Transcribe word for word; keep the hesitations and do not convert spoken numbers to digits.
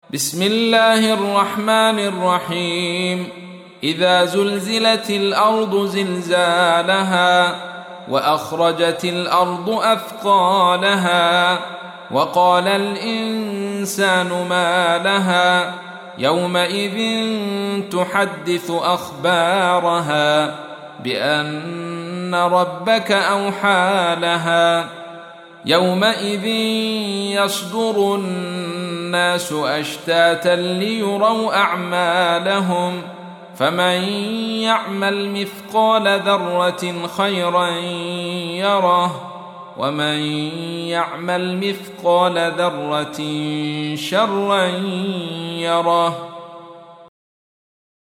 بسم الله الرحمن الرحيم. إذا زلزلت الأرض زلزالها وأخرجت الأرض أثقالها وقال الإنسان ما لها يومئذ تحدث أخبارها بأن ربك أوحى لها يومئذ يصدر الناس أشتاتا ليروا أعمالهم فمن يعمل مثقال ذرة خيرا يره ومن يعمل مثقال ذرة شرا يره.